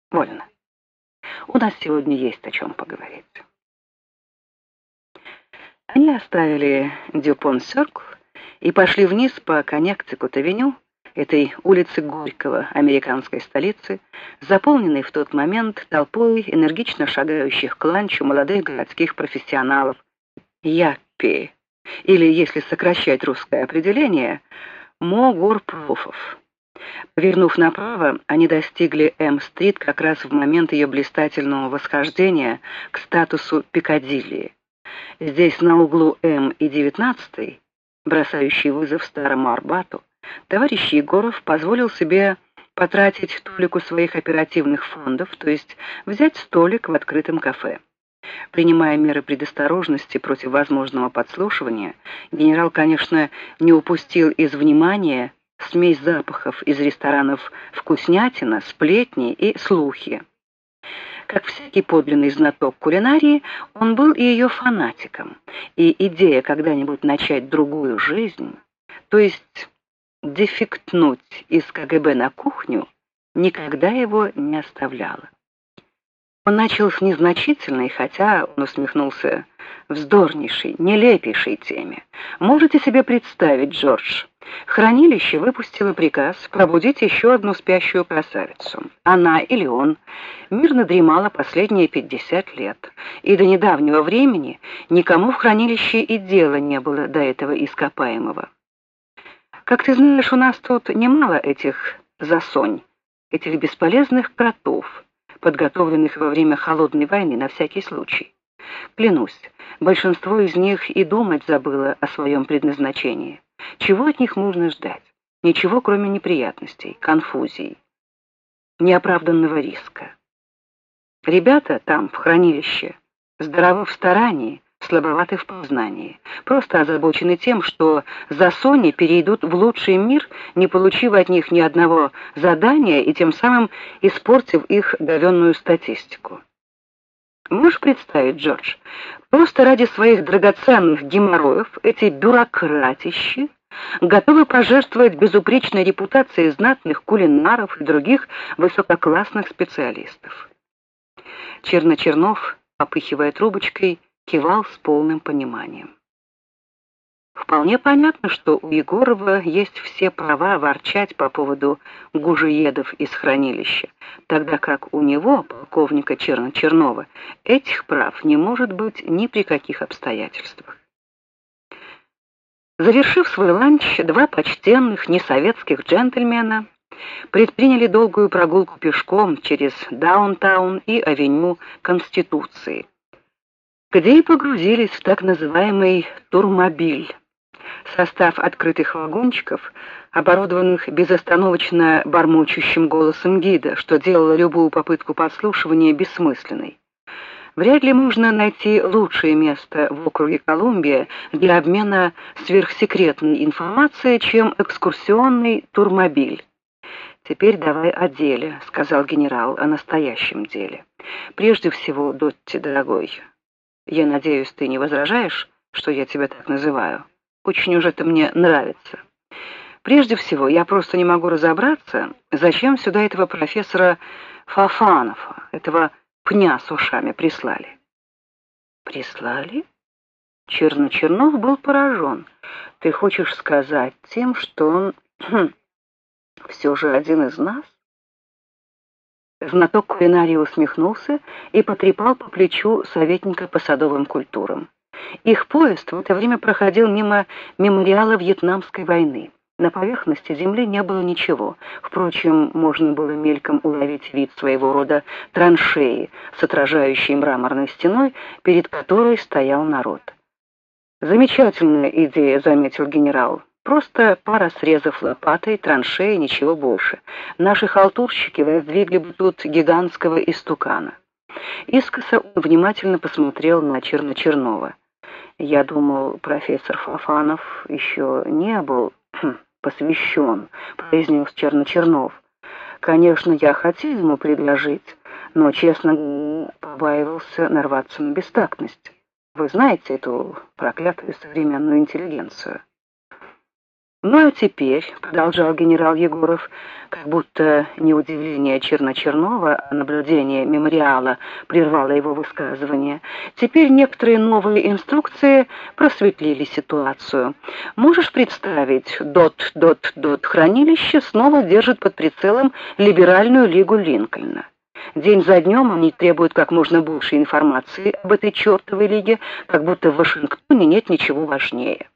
Вольно. У нас сегодня есть о чем поговорить. Они оставили Дюпон-Сёркл и пошли вниз по Коннектикут-авеню, этой улице Горького, американской столицы, заполненной в тот момент толпой энергично шагающих к ланчу молодых городских профессионалов, яппи, или, если сокращать русское определение, могурпруфов. Повернув направо, они достигли М-стрит как раз в момент ее блистательного восхождения к статусу Пикадилли. Здесь, на углу М и 19, бросающий вызов старому Арбату, товарищ Егоров позволил себе потратить толику своих оперативных фондов, то есть взять столик в открытом кафе. Принимая меры предосторожности против возможного подслушивания, генерал, конечно, не упустил из внимания смесь запахов из ресторанов «Вкуснятина», «Сплетни» и «Слухи». Как всякий подлинный знаток кулинарии, он был и ее фанатиком, и идея когда-нибудь начать другую жизнь, то есть дефектнуть из КГБ на кухню, никогда его не оставляла. Он начал с незначительной, хотя, он усмехнулся, вздорнейшей, нелепейшей теме. Можете себе представить, Джордж, хранилище выпустило приказ пробудить еще одну спящую красавицу. Она или он мирно дремала последние 50 лет, и до недавнего времени никому в хранилище и дела не было до этого ископаемого. Как ты знаешь, у нас тут немало этих засонь, этих бесполезных кротов, подготовленных во время холодной войны на всякий случай. Клянусь, большинство из них и думать забыло о своем предназначении. Чего от них можно ждать? Ничего, кроме неприятностей, конфузий, неоправданного риска. Ребята там, в хранилище, здоровы в старании, слабоваты в познании, просто озабочены тем, что засони перейдут в лучший мир, не получив от них ни одного задания и тем самым испортив их говенную статистику. Можешь представить, Джордж, просто ради своих драгоценных геморроев эти бюрократищи готовы пожертвовать безупречной репутацией знатных кулинаров и других высококлассных специалистов. Черночернов, попыхивая трубочкой, кивал с полным пониманием. Вполне понятно, что у Егорова есть все права ворчать по поводу гужеедов из хранилища, тогда как у него, полковника Черночернова, этих прав не может быть ни при каких обстоятельствах. Завершив свой ланч, два почтенных несоветских джентльмена предприняли долгую прогулку пешком через Даунтаун и авеню Конституции, где и погрузились в так называемый турмобиль. Состав открытых вагончиков, оборудованных безостановочно бормочущим голосом гида, что делало любую попытку подслушивания бессмысленной. Вряд ли можно найти лучшее место в округе Колумбия для обмена сверхсекретной информацией, чем экскурсионный турмобиль. «Теперь давай о деле», — сказал генерал, — «о настоящем деле. Прежде всего, Дотти, дорогой, я надеюсь, ты не возражаешь, что я тебя так называю? Очень уж это мне нравится. Прежде всего, я просто не могу разобраться, зачем сюда этого профессора Фофанова, этого пня с ушами прислали». «Прислали?» Черночернов был поражен. «Ты хочешь сказать тем, что он все же один из нас?» Знаток кулинарии усмехнулся и потрепал по плечу советника по садовым культурам. Их поезд в это время проходил мимо мемориала Вьетнамской войны. На поверхности земли не было ничего. Впрочем, можно было мельком уловить вид своего рода траншеи с отражающей мраморной стеной, перед которой стоял народ. «Замечательная идея», — заметил генерал. «Просто пара срезов лопатой, траншеи, ничего больше. Наши халтурщики воздвигли бы тут гигантского истукана». Искоса он внимательно посмотрел на Черночернова. «Я думал, профессор Фофанов еще не был посвящен», — произнес Черночернов. «Конечно, я хотел ему предложить, но, честно, побаивался нарваться на бестактность. Вы знаете эту проклятую современную интеллигенцию». «Ну а теперь», — продолжал генерал Егоров, как будто не удивление Черночернова, а наблюдение мемориала прервало его высказывание, «теперь некоторые новые инструкции просветлили ситуацию. Можешь представить, хранилище снова держит под прицелом либеральную лигу Линкольна. День за днем они требуют как можно больше информации об этой чертовой лиге, как будто в Вашингтоне нет ничего важнее.